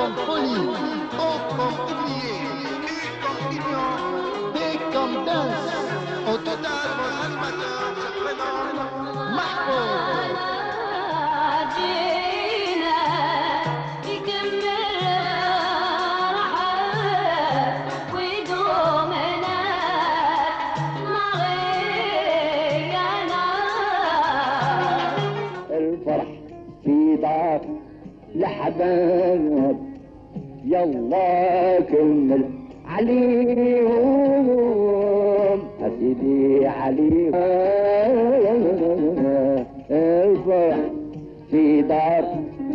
comme folie, O comme oublié, U comme union, D comme danse. Au total, vos animateurs se prénomment Mahfouz. الفرح في دار لحباب يلا كمل عليهم حسيدي عليهم الفرح في دار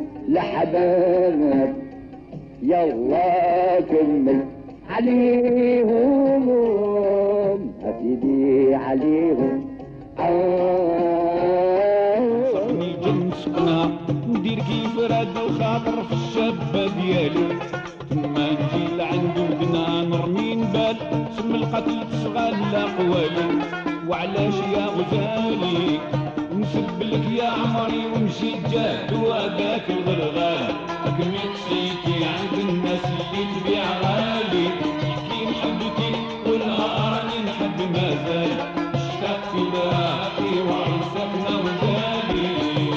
لحباب يلا كمل عليهم حسيدي عليهم صرني الجنس انا ندير كيف راد الخاطر في الشابة ديالي ما نجي لعندو بنا نرمي نبال سم القتل تشغل الاقوالي وعلاش يا غزالي نسب لك يا عمري ونمشي جاد وهذاك الغرغال كمي تشيكي عند الناس اللي تبيع غالي كي نحبكي والنهار راني نحب مازال اشتقت لراحتي وعرسكنا وزالي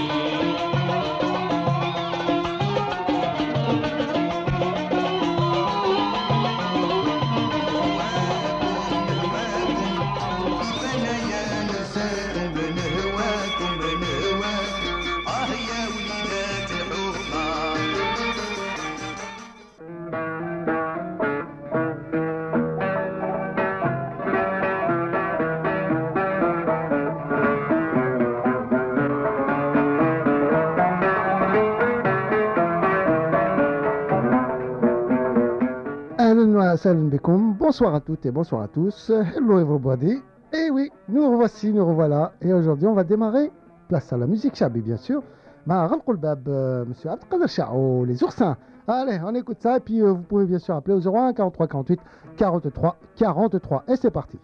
Salut Bekoum, bonsoir à toutes et bonsoir à tous. Hello everybody. Et oui, nous revoici, nous revoilà. Et aujourd'hui, on va démarrer. Place à la musique Chabi, bien sûr. Ghalqou Bab, monsieur Abdelkader Chao, les oursins. Allez, on écoute ça. Et puis, vous pouvez bien sûr appeler au 01 43 48 43 43. Et c'est parti.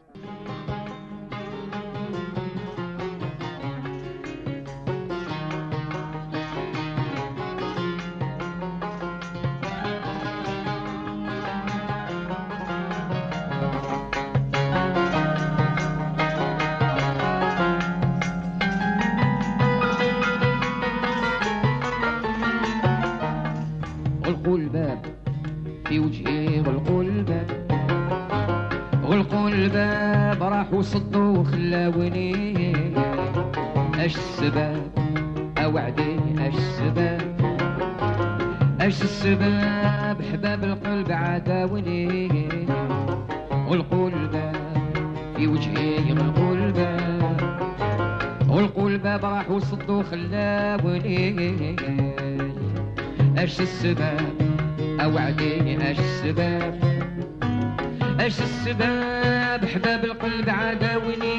غلقوا الباب في وجهي، غلقوا الباب، غلقوا الباب، راحوا صدوا وخلاوني. اش السبب اوعدي، اش السبب، اش السبب، حباب القلب عداوني. غلقوا الباب في وجهي، غلقوا الباب، غلقوا الباب، راحوا صدوا وخلاوني. اش السبب اوعدي، اش السبب، اش السبب، حباب القلب عداوني.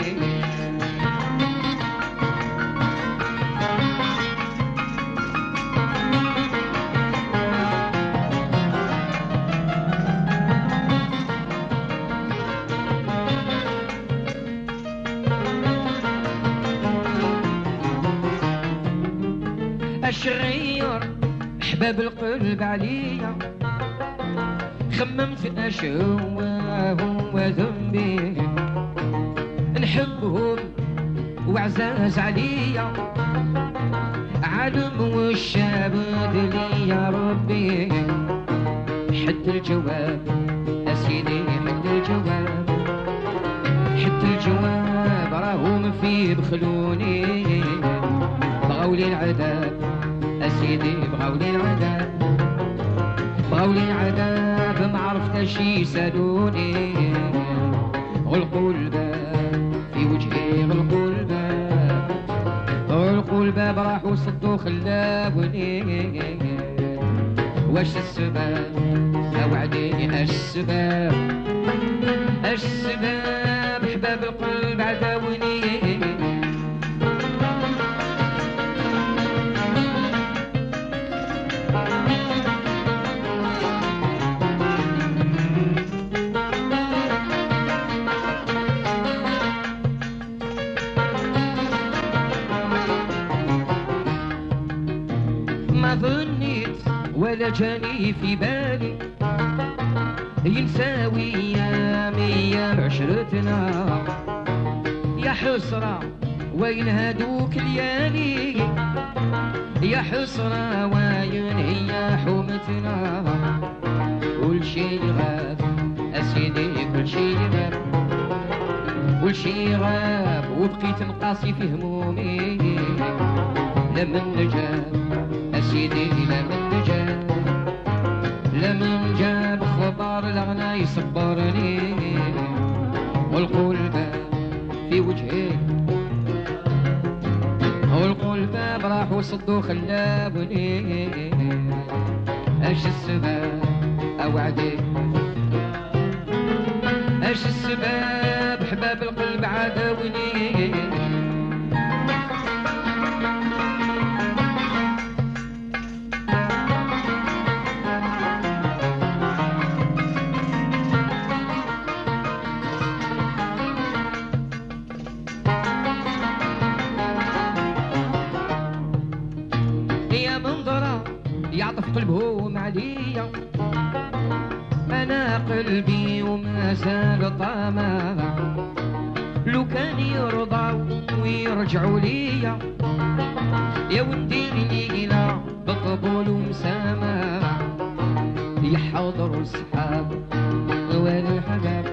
الشغير حباب القلب عليا، خممت اش هو ذنبي، نحبهم وعزاز عليا، عالم والشابد لي يا ربي. حد الجواب اسيدي، حد الجواب، حد الجواب، راهم فيه بخلوني. بغاولي العذاب اسيدي، بغاولي العذاب، بغاولي العذاب، ما عرفتش يسالوني. غلقوا الباب في وجهي، غلقوا الباب، غلقوا الباب، راحوا صدوا خلاوني. واش السبب اوعدي، اش السبب، اش السبب، حباب القلب عداوني. ولا جاني في بالي ينساوي ايامي عشرتنا. يا حسرة وين هادوك ليالي، يا حسرة وين هي حومتنا. كل شي غاب اسيدي كل شي غاب، كل شي غاب وبقيت نقاسي في همومي. لمن جاب اسيدي لمن جاب، لمن جاب خبر الغنى يصبرني. والقلب في وجهي والقلب راح وصدو خلابني. اش السبب اوعدي، اش السبب حباب القلب عداوني. يا منظرة يعطف قلبهم عليا، أنا قلبي وما زال طامع. لو كان يرضى ويرجعوا ليا يا ودي لينا بقبول ومسامع. يحضروا الصحاب والحباب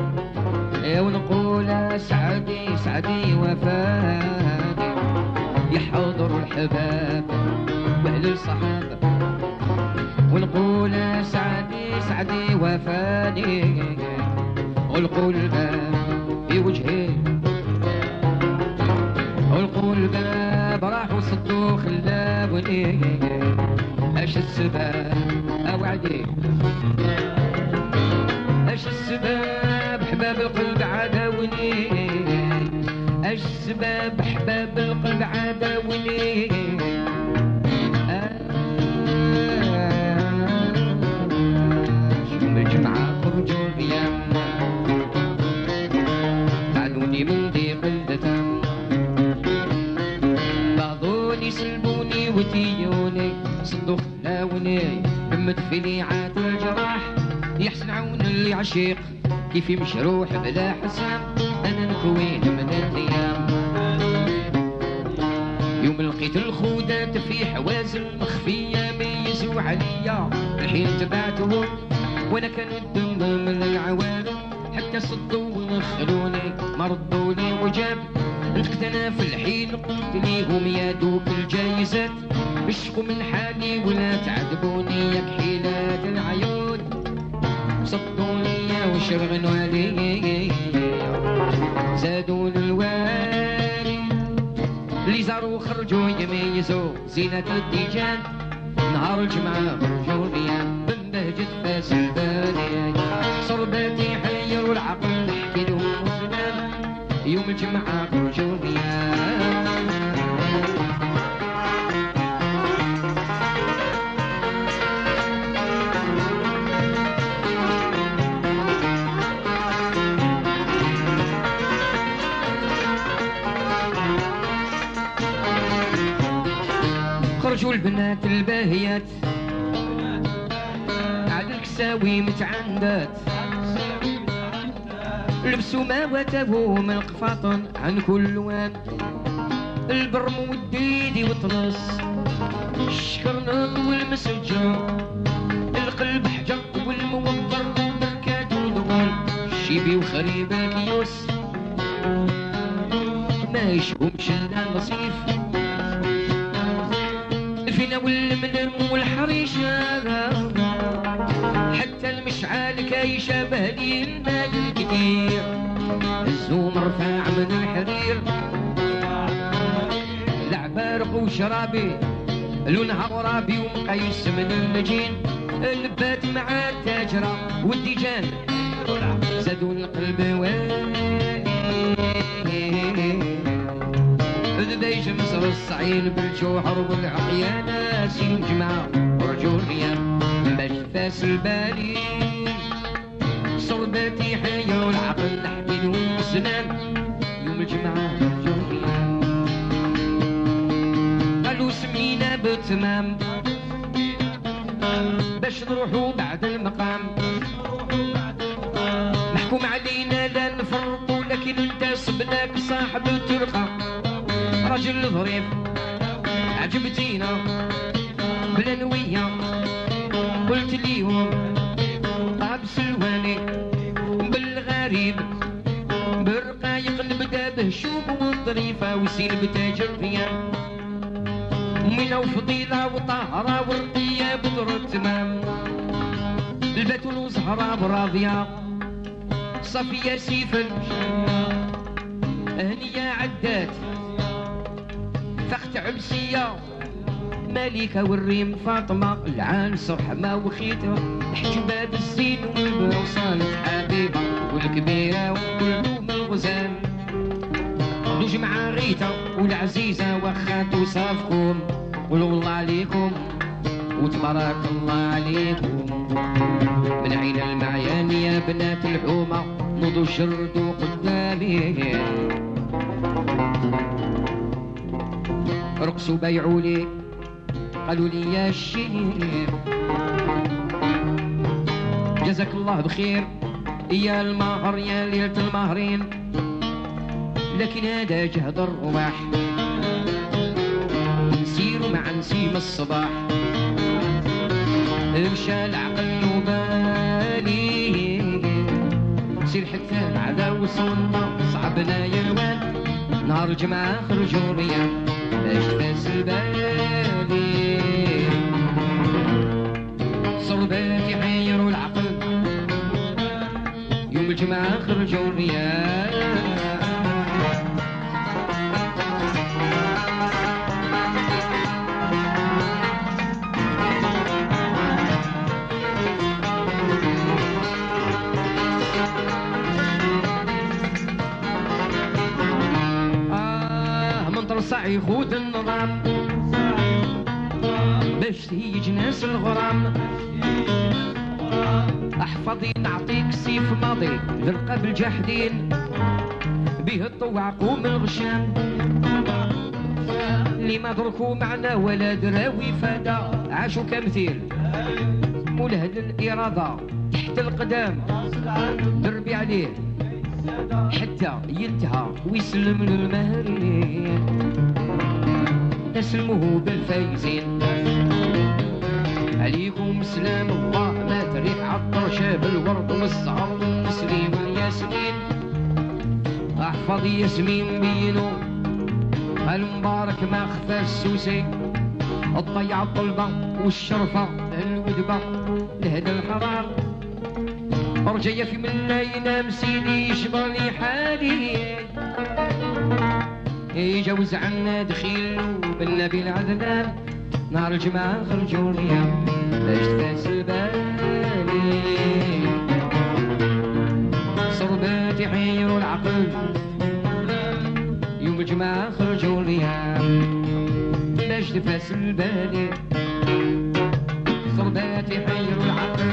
ونقول سعدي سعدي وفادي. يحضروا الحباب واهل الصحابه ونقول سعدي سعدي وفادي. والقلب في وجهي والقلب راح وصدو خلابني. اش السبب اوعدي، اش السبب حباب القلب عداوني. اش السبب حباب القلب عداوني. يوم الجمعة خرجوا الأيام بعدوني من ضيق الدتام. بعضوني سلبوني وتيوني صدوا خلاوني. همت في ليعات الجراح يحسن عون اللي عشيق كيفي مشروح بلا حسام. انا نكوين من الايام يوم لقيت الخودات في حوازن مخفية ميزوا عليا. الحين تبعتهم وانا كان الدم من العوالم حتى صدوا ونخلوني ما ردوني وجاب. انت انا في الحين قلت ليهم يا دوك الجايزات اشكوا من حالي ولا تعذبوني يا كحيلات العيون. صدوني وشرغنوا علي زادون الوالي اللي زاروا خرجوا يميزوا زينة الديجان. نهار الجمعة خرجوا ريان من بهجة فاس البالي. صرباتي حيروا العقل نحكي لهم وزنان يوم الجمعة خرجوا ريان. خرجوا البنات الباهيات على الكساوي متعندات. لبسوا ما وتبوا من القفاطن عن كل لوان. البرم والديدي وطرس الشكرنط والمسجر. القلب حجر والموضر بركات ودغول. الشيبي وخريبة كيوس ما يشبهمش الا نصيف. فينا والمنم والحريشة حتى المشعال كي شبه لي المال الكثير. الزوم رفاع من الحرير العبارق وشرابي لونها غرابي ومقايس من المجين. اللبات مع التاجرة والديجان زادوا القلب والي. ذبيش مصر الصعيل بالجوهر والعقيانة سيلو جماعة ورجوا الريان باش فاس البالي. صرباتي حية والعقل نحكي لهم سنان يوم الجمعة ورجوا الريان. قالوا سمينا بتمام باش نروحوا بعد المقام. محكوم علينا لا نفرطوا، لكن انت سبناك صاحب الترقة. راجل ظريف عجبتينا بلا نوية، قلت ليهم طاب سلواني بالغريب بالرقايق نبدا بهشوم والظريفة وسين بتاجر ريان. منى وفضيلة وطهرة والرقية بدر التمام. البتول وزهرة براضية صفية سيفل هنية عدات فخت عبسية ملكة والريم فاطمة العانس رحمة وخيتة حجبة بالزين والبرصان حبيبة والكبيرة وكلهم الغزال. دوج مع غيتة والعزيزة وخات وصافكم قولوا الله عليكم وتبارك الله عليكم. من عين المعيان يا بنات الحومة نوضوا شردوا قدامي. رقصوا بيعوا لي قالوا لي يا الشيخ جزاك الله بخير يا المهر يا ليلة المهرين، لكن هذا جهد الرواح نسيروا مع نسيم الصباح. مشى العقل وبالي سير حتى العدا وصلنا صعبنا يا الوان. نهار الجمعة خرجوا ريان باش تفاس بالي صربات يحيروا العقل. يوم الجمعة خرجوا ريان صاعي خود النظام باش تهيج ناس الغرام. احفظي نعطيك سيف ماضي للقى بالجاحدين به الطوع قوم الغشام. اللي ما دركوا معنا ولا دراوي فدا عاشوا كمثيل ولهد الإرادة تحت القدام دربي عليه حتى ينتهى ويسلم للمهرين. نسلمه بالفايزين عليكم سلام الله ما تريح عطر شاب الورد والزهر والتسليم والياسمين. احفظ ياسمين بينو المبارك ما خفى السوسي الضيع الطلبة والشرفة الودبة لهذا الحرار. رجية في منا ينام سيدي يشبرني حالي يجوز عنا دخيل بالنبي العدنان. نهار الجمعة خرجوا ليا باش تفاس بالي صربات يحيروا العقل. يوم الجمعة خرجوا ليا باش تفاس بالي صربات يحيروا العقل.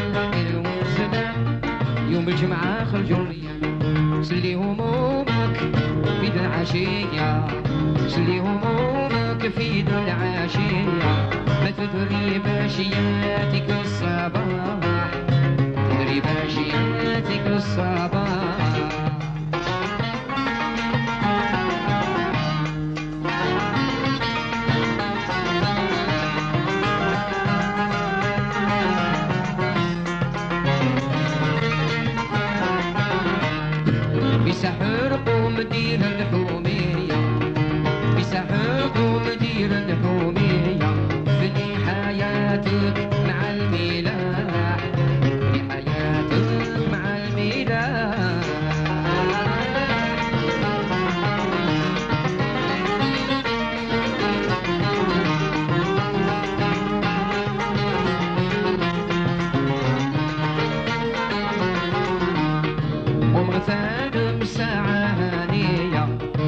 يوم الجمعة خرجوا ليا سلي همومك في ذا العشية سلي همومك في ذا العشية ما تدري باشياتك الصباح تدري باشياتك الصباح. بسحر قوم دير الحومية بسحر قوم دير الحومية في حياتك مع الملاح في حياتك مع الملاح. ومغتال ساعة هانية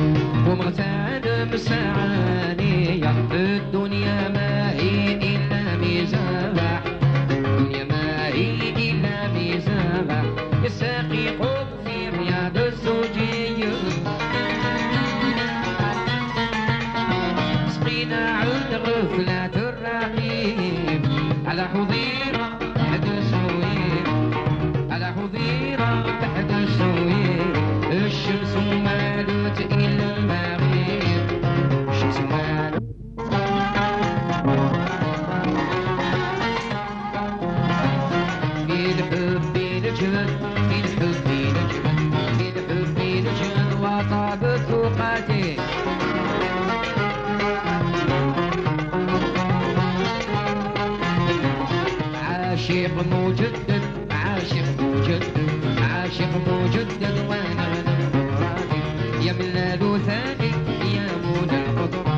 عاشق مجدد وانا غنغراني يا ميلاد ثاني يا منى الخضرة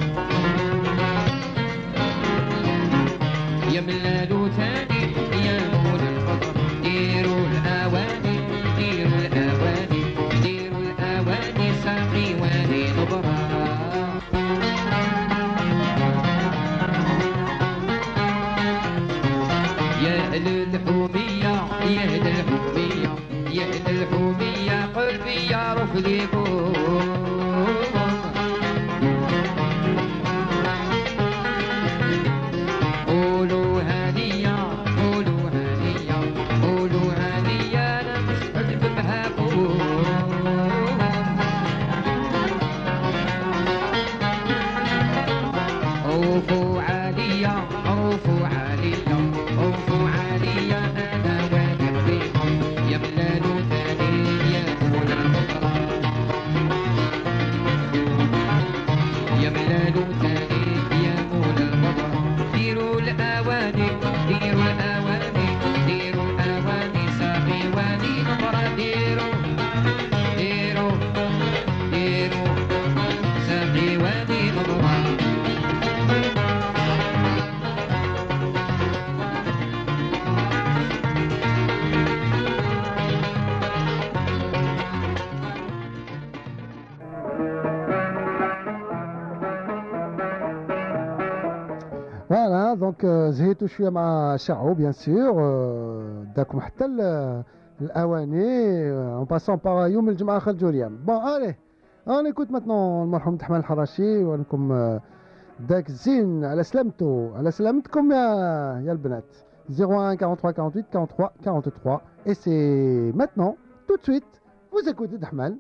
يا ميلاد ثاني يا منى الخضرة ديروا الأواني ديروا الأواني ديروا الأواني ساقي واني نظرة يا أهل الحومية يا أهل الحومية يا أهل الحومية قلبي يعرف ليكم قولوا هنية قولوا هنية قولوا هنية أنا مسعد بمهاكم عوفوا عليا عوفوا عليا عوفوا عليا أنا واثق فيكم يا ميلاد ثاني يا منى الخضرة يا ميلاد ثاني يا منى الخضرة ديروا الأواني ديروا الأواني ديروا الأواني ساقي واني نظرة ديروا ديروا ديروا ساقي واني نظرة Voilà, donc زهيتوا شويه مع شعو bien sûr داكم حتى الاواني en passant par يوم الجمعه خرجوا ريام. Bon allez, on écoute maintenant المرحوم تحمل الحراشي ولكم داك الزين على سلامته على سلامتكم يا البنات. 01 43 48 43 43 et c'est maintenant tout de suite vous écoutez تحمل.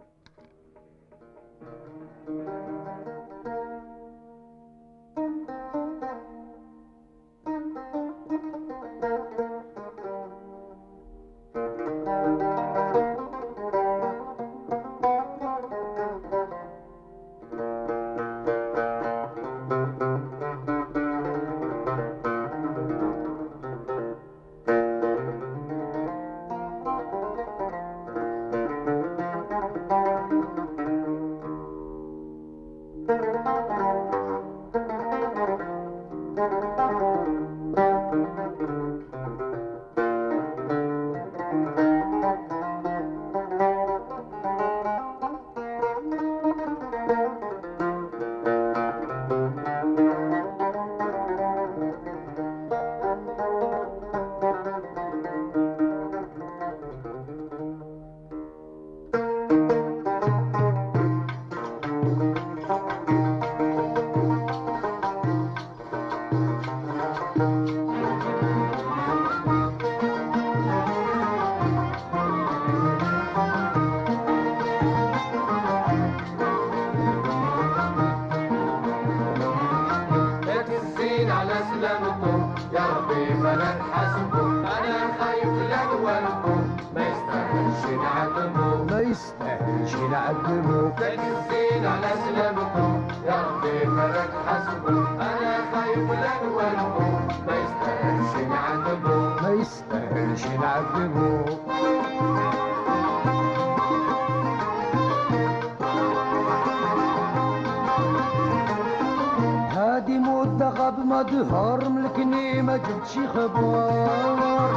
هادي مدة غاب ما دهر ملكني ما جبتش خبر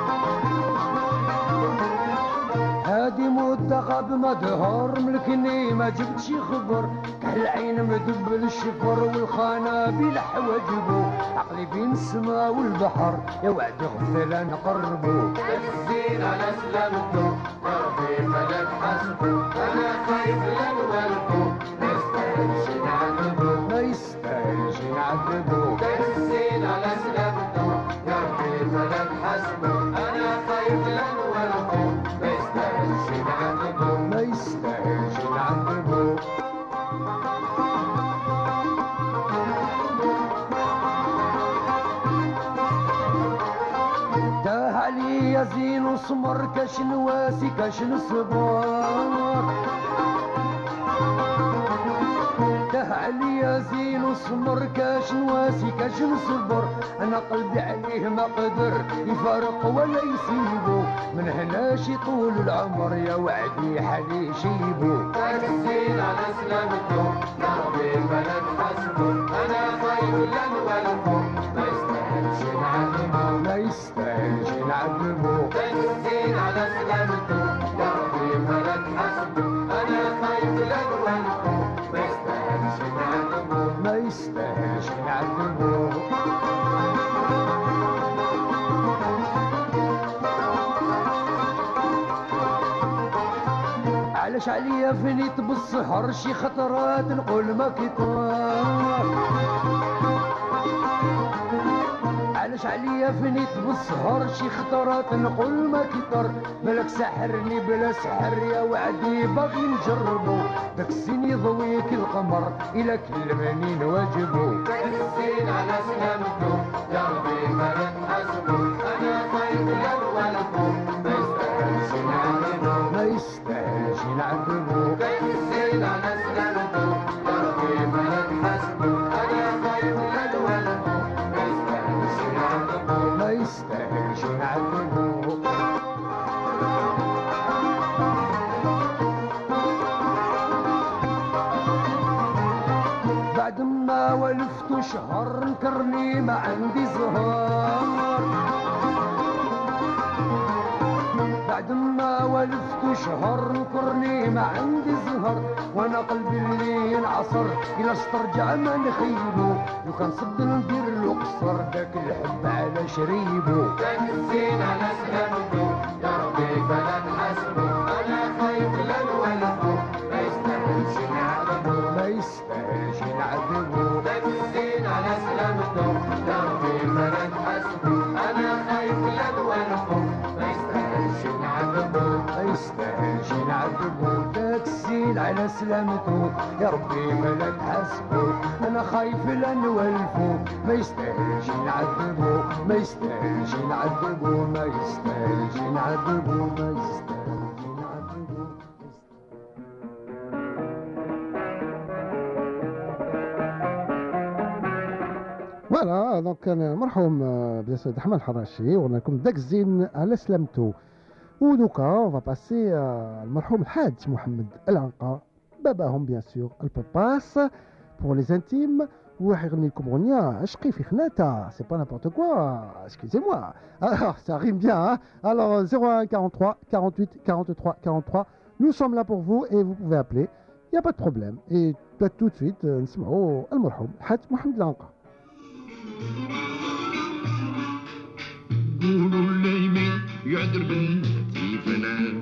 هادي مدة غاب ما دهر ملكني ما جبتش خبر كحل عين مدب الشفر والخانة بلا حواجبو عقلي بين السما والبحر يا وعد غفلة نقربو الزين على سلامته يا ربي فلك حسبه انا خايف لا نغلبه ما يستاهلش نعذبه ما يستاهلش نعذبو الزين على سلامته يا ربي فلك حسبه انا خايف لا نغلبه ما يستاهلش نعذبه ما يستاهلش نعذبو تاه عليا زين وسمر كاش نواسي كاش نصبر تاه عليا زين وسمر كاش نواسي كاش نصبر انا قلبي عليه ما قدر يفارق ولا يسيبو من هنا شي طول العمر يا وعدي حالي شيبو تكسين على سلامته يا ربي بلد حسبه انا خايف لا نولفه ما يستاهلش نعذبه ما يستاهلش نعذبو تكسين على سلامته يا ربي بلد حسبه انا خايف لا نولفه ما يستاهلش نعذبه ما يستاهلش نعذبو علاش عليا فنيت بالسحر شي خطرات نقول ما كتار علاش عليا فنيت بالسهر شي خطرات نقول ما كتر بالك سحرني بلا سحر يا وعدي باغي نجربو داك السين يضويك القمر إلا كلمني نواجبو تكسين على سلامته يا ربي بلد حسبه انا خايف لا نولفه ما يستاهلش نعذبه ما يستاهلش نعذبو تكسين على سلامته يا ربي بلد حسبه انا خايف لا نولفه ما يستاهلش نعذبه ما يستاهلش نعذبو بعد ما ولفت شهر نكرني ما عندي زهر بعد ما ولفت شهر نكرني ما عندي زهر وانا قلبي اللي ينعصر الى استرجع ما نخيبو لو كان صد ندير له قصر داك الحب على شريبو تكسين على سلامته يا ربي بلد حسبه انا خايف لا نولفه ما يستاهلش نعذبه ما يستاهلش نعذبو تكسين على سلامته يا ربي بلد حسبه انا خايف لا نولفه ما يستاهلش نعذبه ما يستاهلش نعذبو تاكسين على سلامته يا ربي ملك حسبو انا خايف لا نولفو ما يستاهلش نعذبو ما يستاهلش نعذبو ما يستاهلش نعذبو ما يستاهلش نعذبو فوالا دونك كان المرحوم بيان سور احمد الحراشي وقلنا لكم داك الزين على سلامته. ودوكا اون فا باسي المرحوم الحاج محمد العنقا باباهم بيان سور الباباس بور لي انتيم وراح يغني لكم اغنيه عشقي في خناته سي با نابورت كوا اسكوزي موا alors ça rime bien hein? Alors 01 43 48 43 43 nous sommes là pour vous et vous pouvez appeler, il n'y a pas de problème. Et tout de suite نسمعوا المرحوم الحاج محمد العنقا. قولوا الليمي يعذر بنتي فنان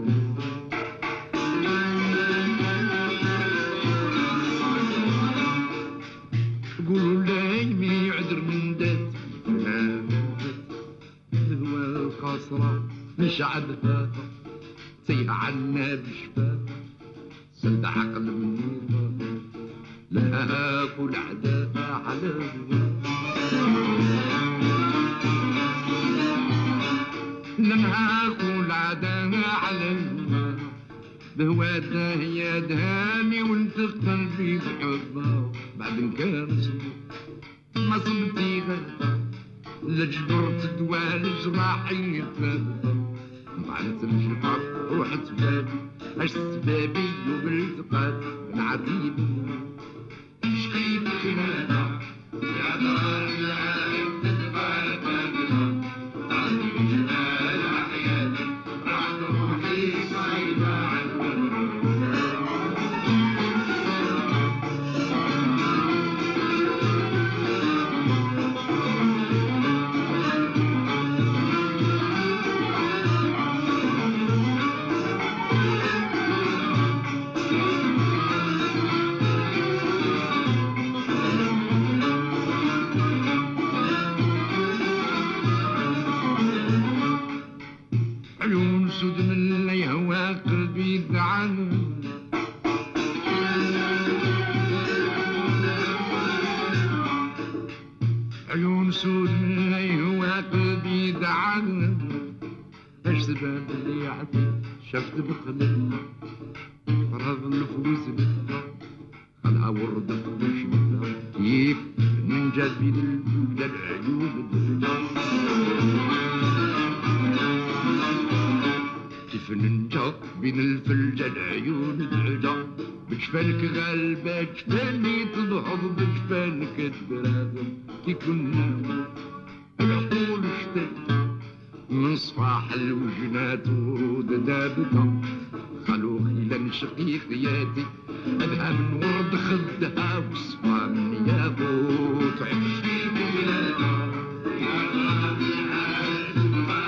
قولوا الليمي يعذر من داتي فنان هو القصرة مش عدها سيها عنا بشفاف سد عقل منيفة لها كل عداها على لمها كل عداها على الماء بهواتها هي دهاني وانت قلبي بحبها بعد كان ما صبتي غدا لجبرت دوال جراحي فهمها معنات الجبر روحت بالي اش سبابي وبالتقات من عذيب شقيت خلانا يا دار العالم تتبع تاجنا تعطي جمال حياتي راح روحي صعيبة على عيون سود من يهوى قلبي دعان عيون سود من يهوى قلبي دعان اش سبب اللي يعطي شفت بقلبها فرض النفوس بها خلها ورد وشمتها كيف ننجز بين الفلجة العيون كيف ننجا بين الفلجة العيون الدعجة بجفانك غالبة جفاني تضحض بجفانك الدراهم كي كنا العقول اشتد من صفاح الوجنات ورود دابتها خلو خيلا شقي خياتي أدها من ورد خدها وصفا من ياقوت عشتي بلادها يا غالي عاد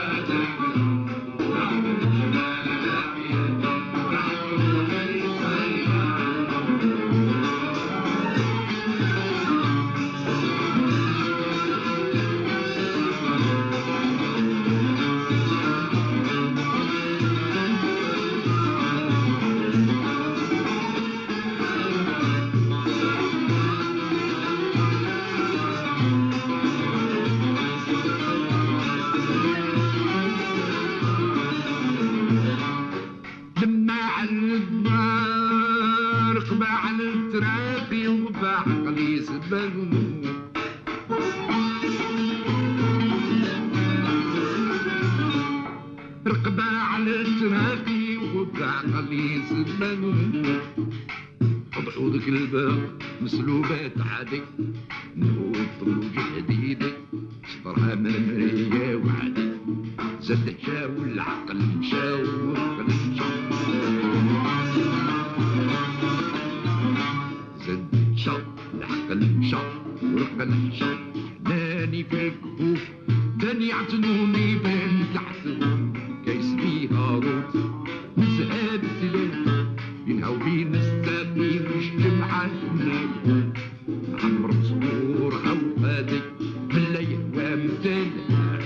رقبة على التراقي وبعقلي زبان عودك الباب مسلوبات عادي نهود طلوج حديدي صبرها مرمرية وعادي زاد شاو العقل مشاو والعقل مشاو زاد شاو العقل مشاو والعقل مشاو ناني في الكفوف تاني عتنوني بين تحتهم كيس بيها روت نسأل التلال بينها وبين السامي واجتمع الناس عمر صغورها وفادي من الايام تالا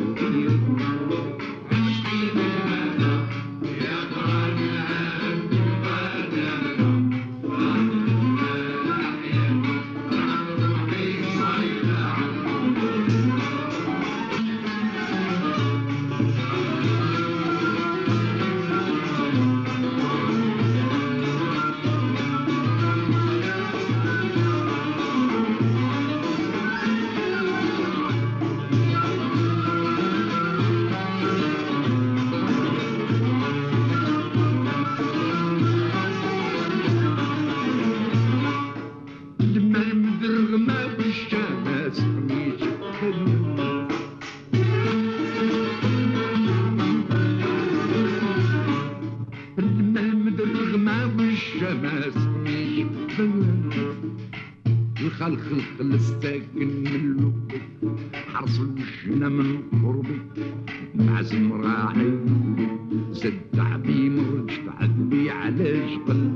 الخلق الساكن من اللب حرص وجهنا من قربي معزم راعي زد تعبي مرج تعذبي على جبل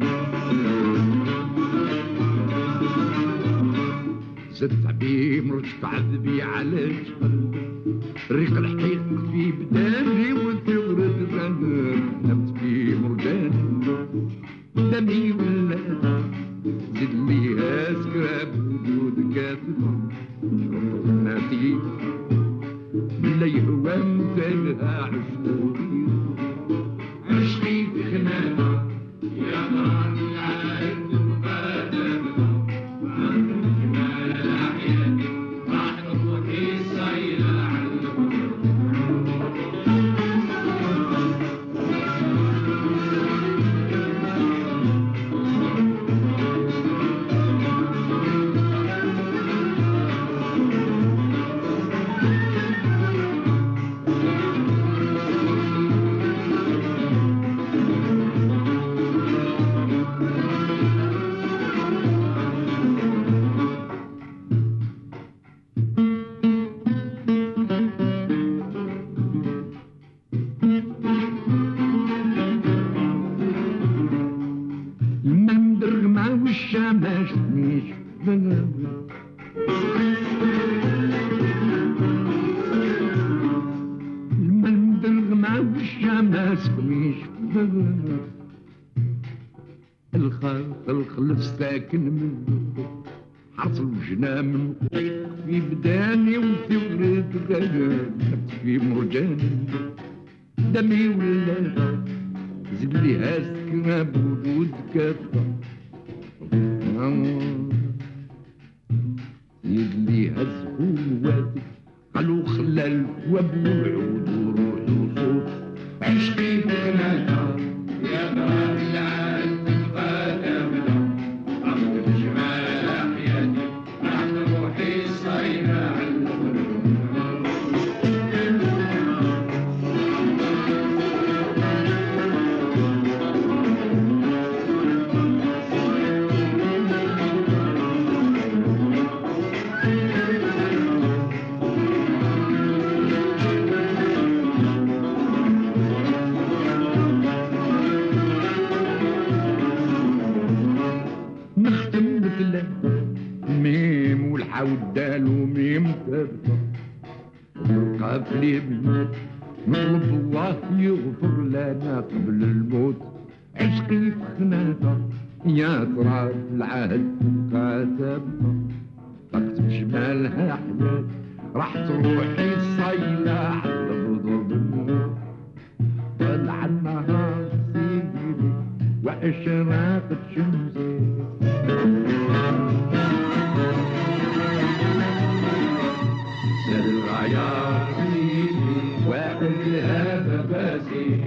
زد تعبي مرج تعذبي على جبل ريق الحيق في بداني وتغرد غنر نبت في مرجان دمي ولا زد لي اسكراب وجود كاتبه ناتي اللي هو امتلها عشقي عشقي بخناقه يا نار العهد مقادمه ما لحياتي راح تروحي صايله عنه الخلف ساكن من حرص الوجنا من في بداني وفي ورد غير في مرجان دمي ولا زد لي هاسكنا بوجود كافة يلي هزه الوادي قالوا خلى الكواب والعود وروح وصوت عشقي بغنانا يا غرام العالم قدمنا عبد الجمال حياتي عن روحي صايمة على نختم بكلام ميم والحودال وميم تبقى نلقى في اليمين نطلب الله يغفر لنا قبل الموت عشقي في خناقة يا ترى العهد كاتبها تكتب جمالها حياتي راحت روحي صايلة على بضرب النور طلع النهار سيدي وأشراقت شمسي سر الغيار سيدي وأهلها بباسي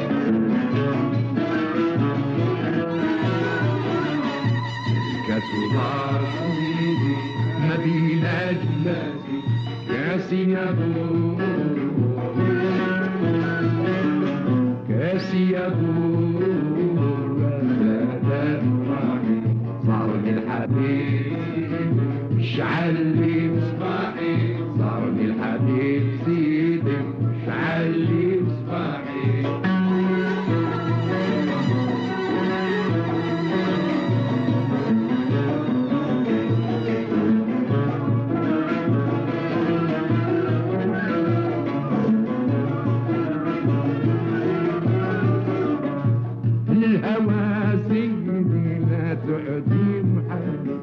كسوار سيدي ما بين أجلاسي كاسي يدور كاسي يدور صار لي الحبيب شعل لي مصباحي صار لي الحبيب سيدي شعل لي مصباحي الهوى سيدي لا تعدي محالي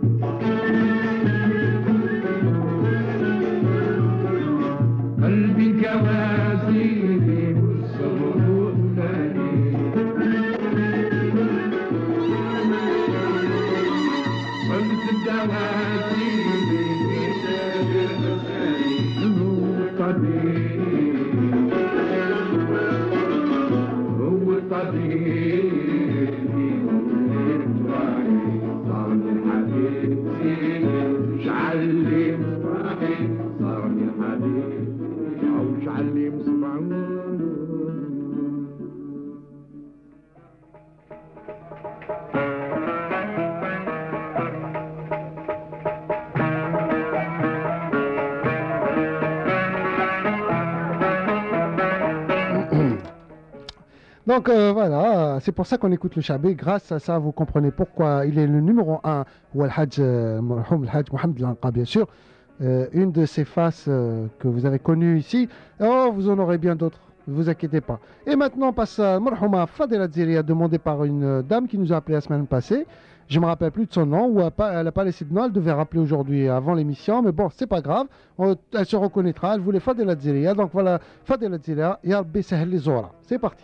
قلبي كواسيدي والصبر ثاني صلت الدواسيدي كتاب الحساني هو الطبيب هو الطبيب صار لي الحبيب سيدي شعل لي مصباحي صار لي الحبيب أو شعل لي مصباحي Donc voilà, c'est pour ça qu'on écoute le Chabé. Grâce à ça, vous comprenez pourquoi il est le numéro 1, ou Al-Hajj Mohamed Lanqa, bien sûr. Une de ces faces que vous avez connues ici. Oh, vous en aurez bien d'autres, ne vous inquiétez pas. Et maintenant, on passe à Marhouma Fadela Dziri, demandé par une dame qui nous a appelé la semaine passée. Je ne me rappelle plus de son nom, ou elle n'a pas laissé de nom, elle devait rappeler aujourd'hui avant l'émission, mais bon, c'est pas grave, elle se reconnaîtra, elle voulait Fadela Dziri. Donc voilà, Fadela Dziri, Ya Rabbi Sahel Zora. C'est parti.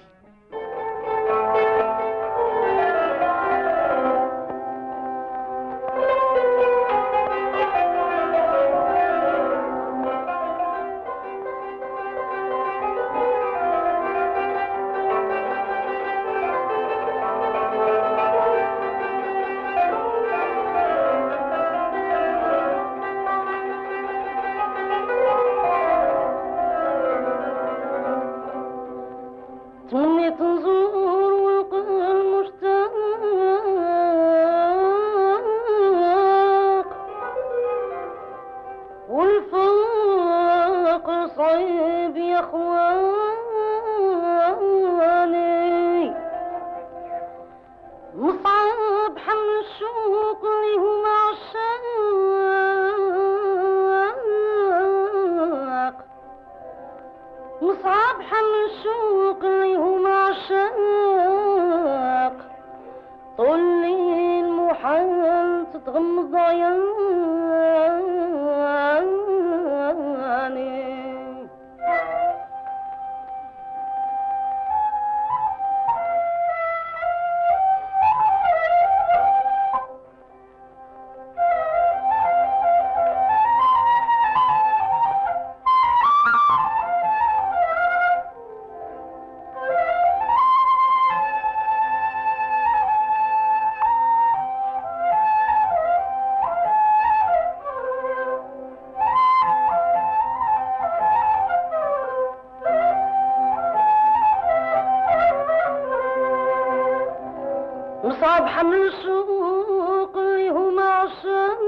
مصاب حمل السوق اللي هما عشاق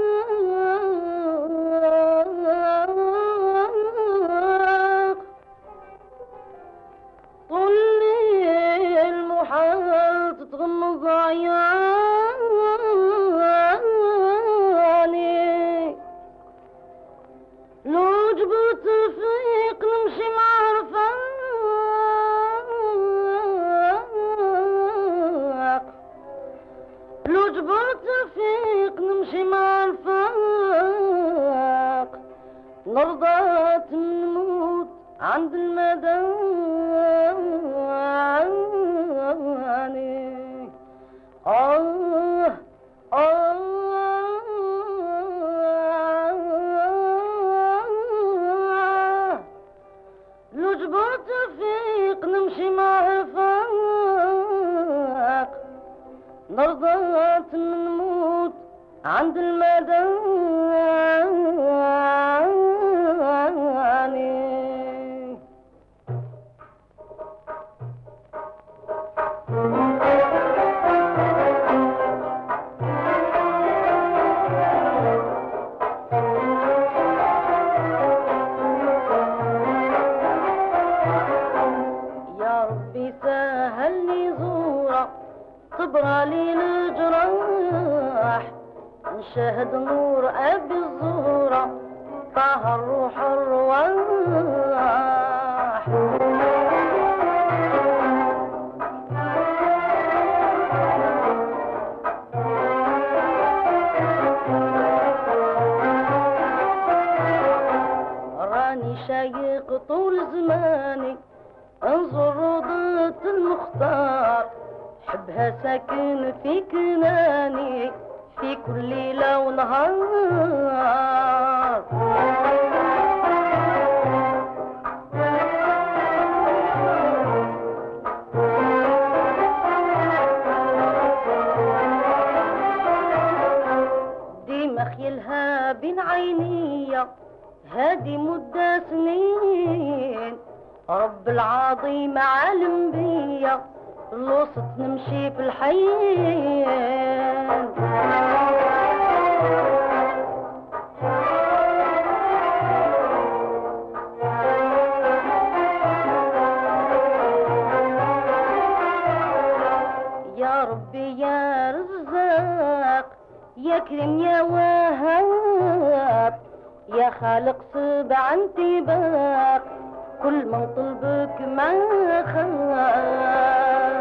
طول الليل محال تتغمض عياني لو جبت فيق نمشي مع رفاق لو جبت فيق نمشي مع الفاق نرضات نموت عند المداني آه لو جبت فيق نمشي مع الفاق نرضات نموت عند المداني يا ربي سهل لي زورة تبرى لي الجراح نشاهد نور أبي الزهرة طه الروح الرواح راني شايق طول زماني انظر روضة المختار حبها ساكن في كناني في كل ليلة ونهار ديما خيلها بين عينيا هادي مدة سنين رب العظيم عالم بيا الوسط نمشي في الحين يا ربي يا رزاق يا كريم يا وهاب يا خالق سبع انتباق كل من طلبك ما خاب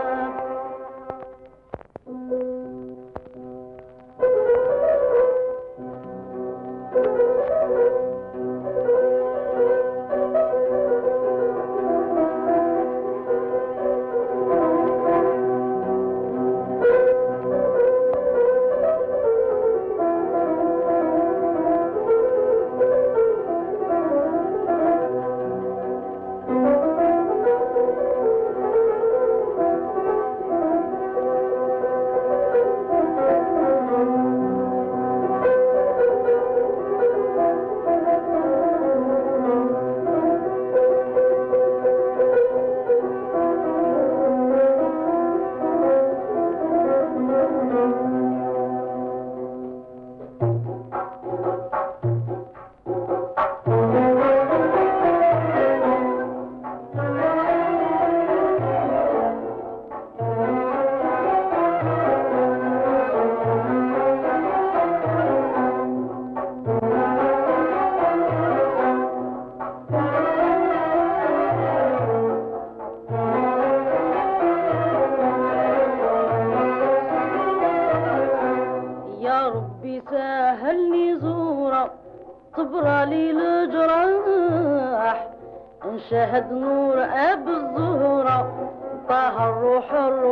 شاهد نور أب الزهرة طه الروح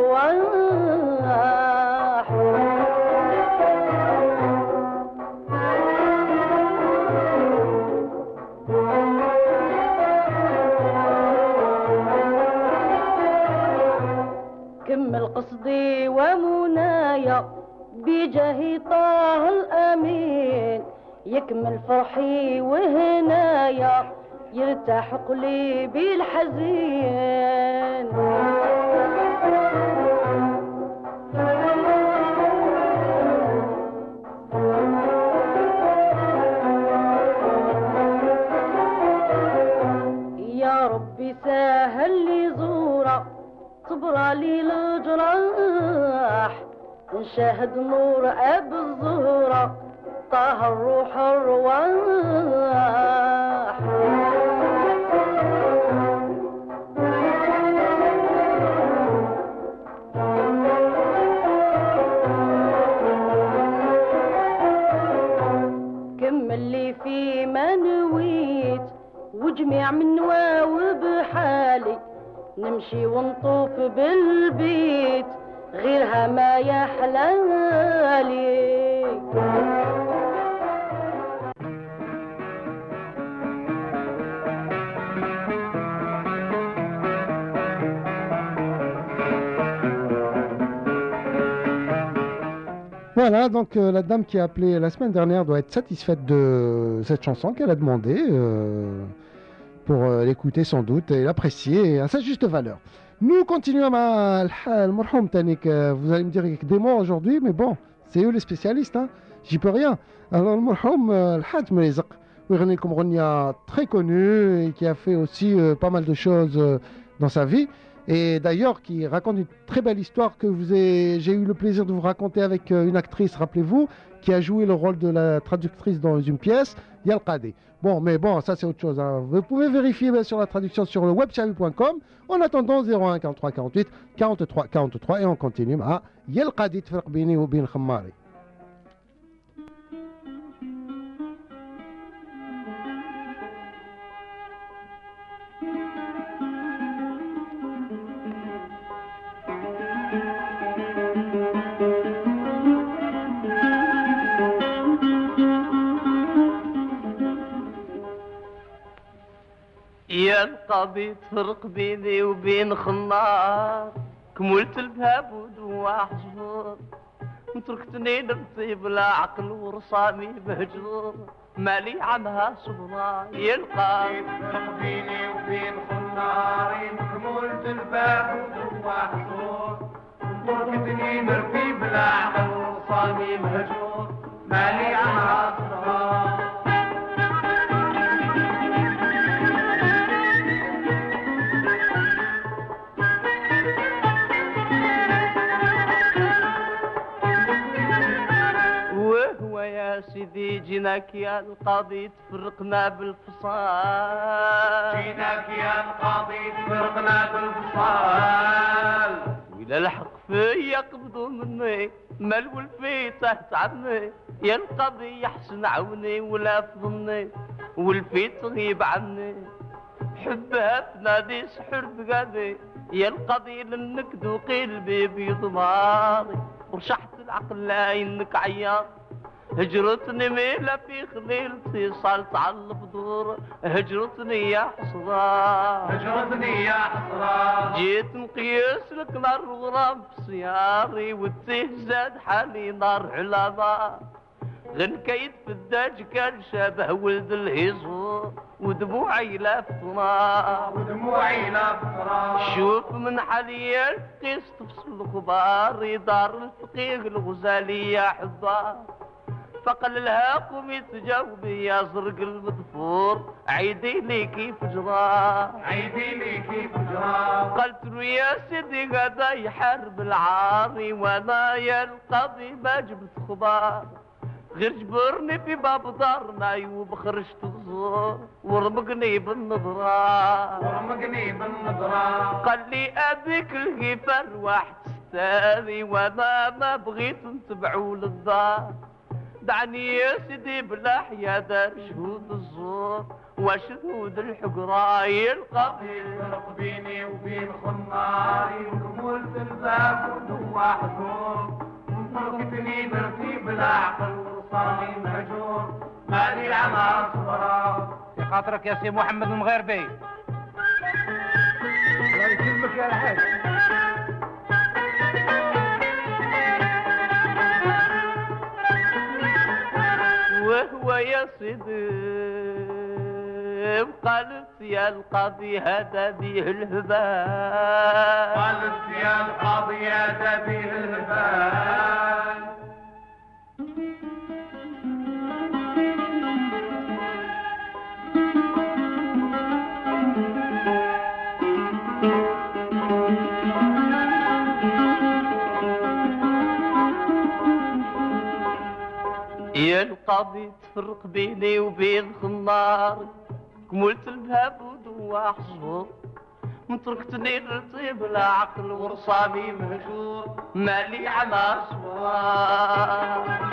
الرواح كمل قصدي ومنايا بجاه طه الأمين يكمل فرحي وهنايا يرتاح قلبي الحزين الجراح نشاهد نور أبو الزهرة طه الروح الرواح كمل لي في ما نويت وجميع من واو بحالي نمشي ونطوف بالبيت غيرها ما يا حلالي Voilà, donc la dame qui a appelé la semaine dernière doit être satisfaite de cette chanson qu'elle a demandé pour l'écouter sans doute et l'apprécier à sa juste valeur. Nous continuons à Al-Marhoum Tanik. Vous allez me dire qu'il y a des morts aujourd'hui, mais bon, c'est eux les spécialistes, hein. J'y peux rien. Alors Al-Marhoum Al-Hajj Mrizq, très connu et qui a fait aussi pas mal de choses dans sa vie. Et d'ailleurs, qui raconte une très belle histoire que j'ai eu le plaisir de vous raconter avec une actrice, rappelez-vous, qui a joué le rôle de la traductrice dans une pièce, Yal Qadi. Bon, mais bon, ça c'est autre chose, hein. Vous pouvez vérifier bien sûr la traduction sur le webchavi.com. En attendant, 01 43 48 43 43 et on continue à Yal Qadi tfarq bini ou bin Khammari. يا القاضي تفرق بيني وبين خمار كملت الباب ودواع حجور تركتني نبتي بلا عقل ورصامي مهجور مالي عنها صبرا يا القاضي تفرق بيني وبين خمار كملت الباب ودواع حجور تركتني نبتي بلا عقل ورصامي مهجور مالي عنها صبرا يا سيدي جيناك يا القاضي تفرقنا بالفصال جيناك يا القاضي تفرقنا بالفصال وإلى الحق فيا قبضوا مني مال والفيته تعبني يا القاضي يحسن عوني ولا فضني والفيت غيب عني حبها في نادي سحر بقادي يا القاضي للنكد وقلبي بيضماري ورشحت العقل لا انك عيار هجرتني ميلة في خليلتي صالت على البدور هجرتني يا حسرة هجرتني يا حسرة جيت مقيس لك نار الغرام في سياري والتيه زاد حالي نار علامة غنكيت في الداج كان شبه ولد الهيزور ودموعي لا فترة ودموعي لا فترة شوف من حالي القيس تفصل خباري دار الفقيه الغزالي يا حضار فقل لها قومي تجاوبي يا زرق المدفور عيدي لي كيف جرى عيدي لي كيف جرى قلت له يا سيدي غدا يحارب العاري وانا يا القاضي ما جبت خبار غير جبرني في باب دارنا وبخرجت الزور ورمقني بالنظرة ورمقني بالنظرة قال لي ابيك الغفر واحد ستاني وانا ما بغيت نتبعو للدار دعني يا سيدي بلا حيادة شهود الزور وشهود الحقرة القاضي فرق بيني وبين خماري وكملت الباب ودوا حضور تركتني درتي بلا عقل ورصاني مهجور مالي العمى صبرا في خاطرك يا سي محمد المغربي الله يكرمك يا الحاج وهو يا سيدي قالت يا القاضي هذا به الهبال قالت يا القاضي هذا به الهبال يا القاضي تفرق بيني وبين خمار كملت الباب ودوا حصور متركتني نطيب لا عقل ورصامي مهجور مالي على صوار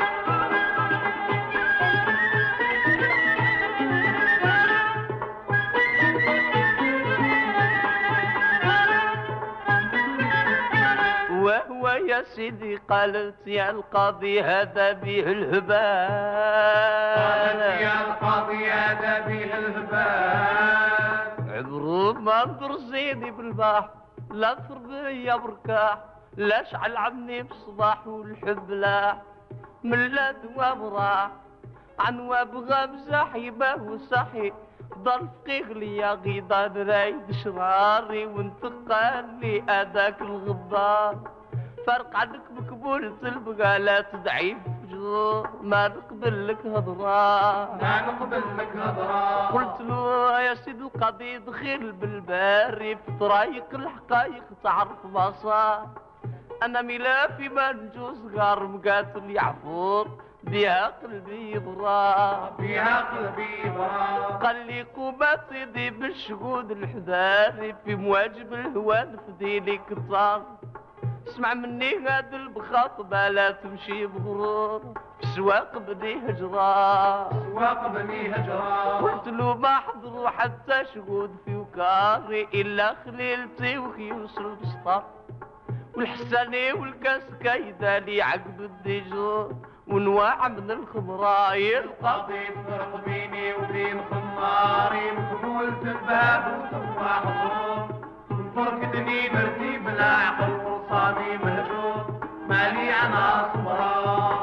وهو يا سيدي قالت يا القاضي هذا به الهبال قالت يا القاضي هذا به الهبال عبرو ما انظر زيدي بالباح لا تربي بركاح لا شعل عني بصباح والحب لاح من لا دوام راح عن وابغى مزاح يباه وصحي ضل فقيغ ليا غيضان رايد شراري وانتقال لي هذاك الغبار فرق عنك مقبول تلبقى لا تدعي بفجور ما نقبل لك هضرا ما نقبل لك هضرا قلت له يا سيد القاضي دخل بالباري في طريق الحقايق تعرف بصار انا ملافي ما نجوز غار مقاتل يعفور بها قلبي برا بها قلبي برا قال لي قومات سيدي بالشهود الحذاري في مواجب الهوان فدي لي كتار اسمع مني هاد البخاطبة لا تمشي بغرور في سواق بني هجرة سواق بني هجرة قلت له ما حضروا حتى شهود في وكاري إلا خليلتي وخيوس البسطة والحساني والكاس كايدالي عقب الديجور ونواع من الخمراء القاضي تفرق بيني وبين خماري مقبول في الباب وتبقى حضور فرقتني مرتي بلا عقل وصامي مهجور مالي انا صبرا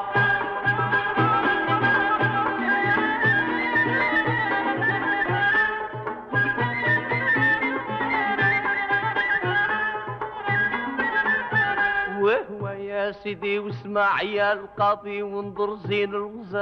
وهو يا سيدي واسمع يا القاضي وانظر زين الغزال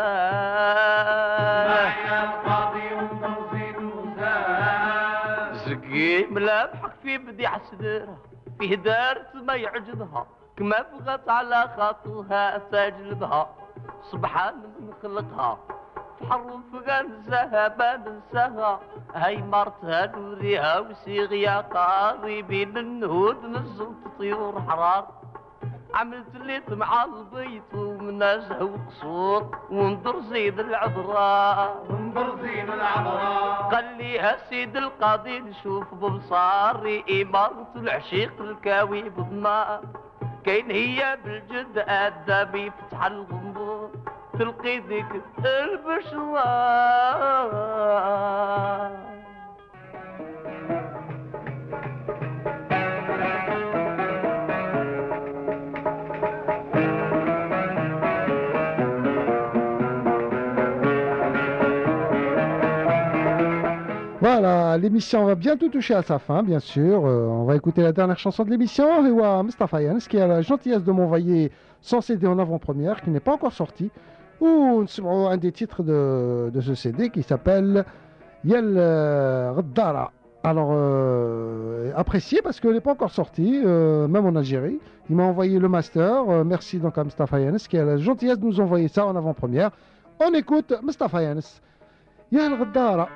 يا القاضي وانظر زين الغزال زكي ملامحك في بديع صدرها فيه دارت ما يعجبها كما بغت على خاطرها تجلبها سبحان من خلقها تحرم فقا ننساها ما ننساها هاي مرتها نوريها وسيغ يا قاضي بين النهود نزلت طيور حرار عملت الليت مع البيت ومنازه وقصور وانظر زيد العذراء وانظر زين العذراء قال لي يا سيد القاضي نشوف ببصاري إمارة العشيق الكاوي بالنار كاين هي بالجد أدابي فتح الغنبور تلقي ذيك البشوار Voilà, l'émission va bientôt toucher à sa fin, bien sûr. On va écouter la dernière chanson de l'émission. Rewa Mustafa Yans, qui a la gentillesse de m'envoyer son CD en avant-première, qui n'est pas encore sorti, ou un des titres de ce CD qui s'appelle Yel Raddara. Alors, apprécié parce qu'elle n'est pas encore sortie, même en Algérie. Il m'a envoyé le master. Merci donc à Mustafa Yans, qui a la gentillesse de nous envoyer ça en avant-première. On écoute Mustafa Yans. Yel Raddara.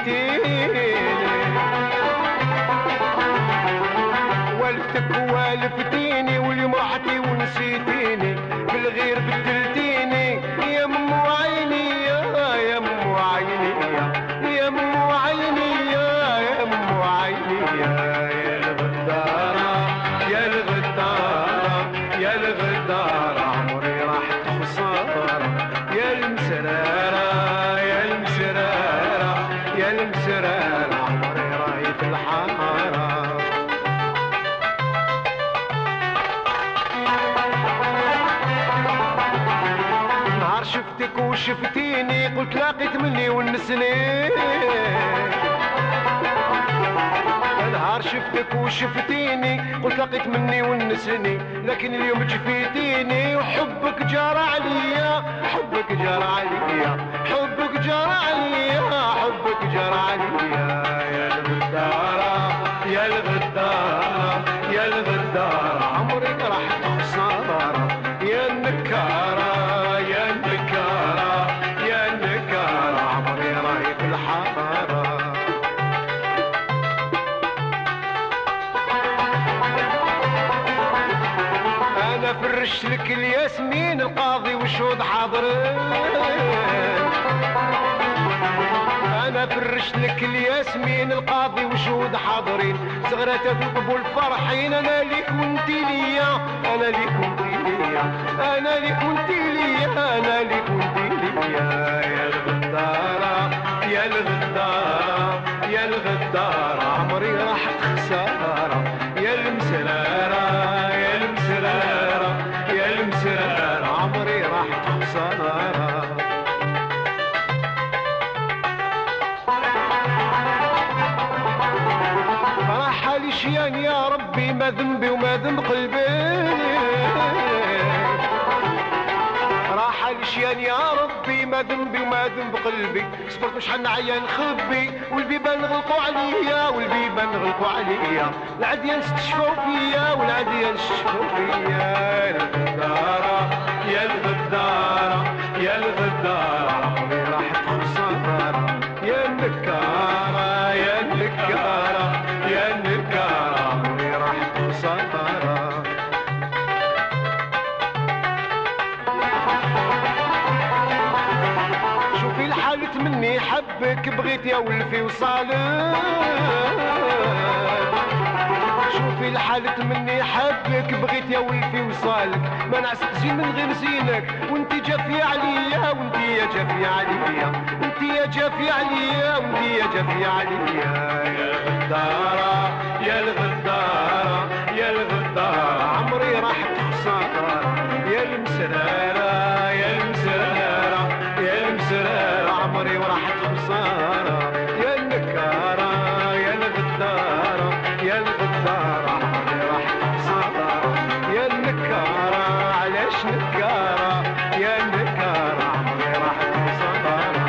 شفيتيني والفتك والفتيني واليوم راحتي ونسيتيني بالغير بدلتيني يا مو عيني يا مو عيني يا مو عيني يا مو عيني يا الغدارة يا الغدارة يا الغدارة عمري راحت خسارة يا المسرارة يا المسرارة يا المسرارة عمري رايت الحارة نهار شفتك وشفتيني قلت لاقيت مني ونسني نهار شفتك وشفتيني قلت لقيت مني ونسني لكن اليوم جفيتيني وحبك جرى عليا حبك جرى عليا حبك جرى عليا حبك جرى عليا يا الغدارة يا الغدارة يا الغدارة عمرك راح خسارة يا النكارة يا النكارة يا النكارة عمري رايح الحارة انا فرشت لك الياسمين القاضي والشهود حاضرين انا فرشت لك الياسمين القاضي والشهود حاضرين صغرتها القبول فرحين انا ليك وانتي ليا انا ليك وانتي ليا انا ليك وانتي ليا انا ليك وانتي ليا يا الغدارة يا الغدارة يا الغدارة عمري راحت خسارة يا المسرارة يا المسرارة يا المسرارة عمري راحت خسارة راح لي شيان يا ربي ما ذنبي وما ذنب قلبي راح لي شيان يا ربي ما ذنبي وما ذنب قلبي صبرت شحال نعيا نخبي والبيبان غلقوا عليا والبيبان غلقوا عليا العديان استشفوا فيا والعديان استشفوا فيا يا الغدارة يا الغدارة يا الغدارة عمري راحت خسارة يا النكارة يا النكارة يا النكارة عمري راحت خسارة شوفي الحالة مني حبك بغيت يا ولفي وصالك شوفي الحالة مني حبك بغيت يا ولفي وصالك ما نعسك زين من غير زينك وانتي جافية عليا وانتي يا جافية عليا انتي يا جافية عليا وانتي يا جافية عليا يا الغدارة يا الغدارة يا الغدارة عمري راحت خسارة يا المسرارة يا المسرارة يا المسرارة عمري وراحت خسارة يا النكارة يا الغدارة يا الغدارة عمري راحت خسارة يا النكارة علاش نكارة يا النكارة عمري راحت خسارة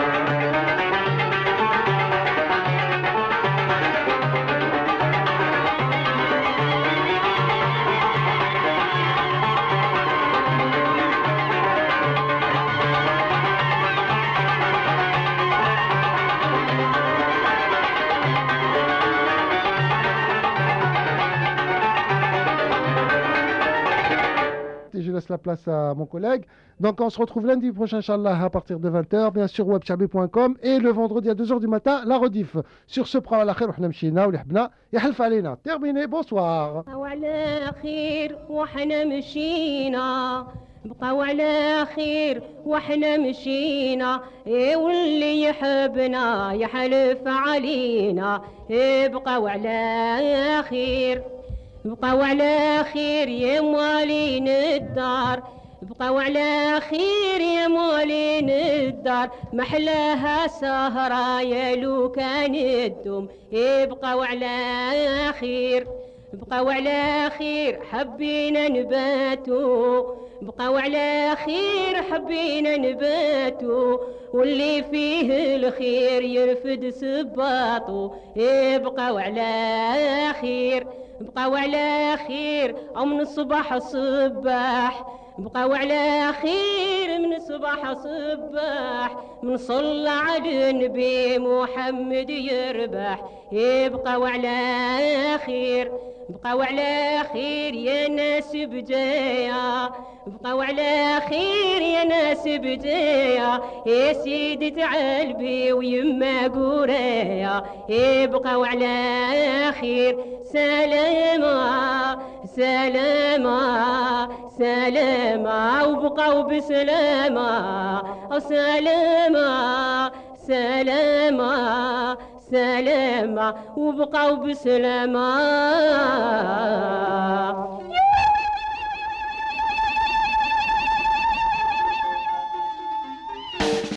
Je laisse la place à mon collègue. Donc on se retrouve lundi prochain, Inch'Allah, à partir de 20h, bien sûr, webchabi.com, et le vendredi à 2h du matin, la rediff. Sur ce, prend à la khair, وحنا مشينا ولحبنا يحلف علينا. Terminé, bonsoir. وعلى خير وحنا مشينا بقاو على خير وحنا مشينا واللي يحبنا يحلف علينا بقاو على خير بقاو على خير يا موالين الدار بقاو على خير يا موالين الدار محلاها سهرة يا لو كان الدم بقاو على خير بقاو على خير حبينا نباتو بقاو على خير حبينا نباتو واللي فيه الخير يرفد سباطو بقاو على خير بقاو على خير أو من الصباح صباح بقاو على خير من الصباح صباح من صلى على النبي محمد يربح يبقاو على خير بقاو على خير يا ناس بدايا بقاو على خير يا ناس بدايا يا سيدي تعالبي ويما قوريا يبقاو على خير سلامة سلامة سلامة وبقاو بسلامة سلامة سلامة سلامة وبقاو بسلامة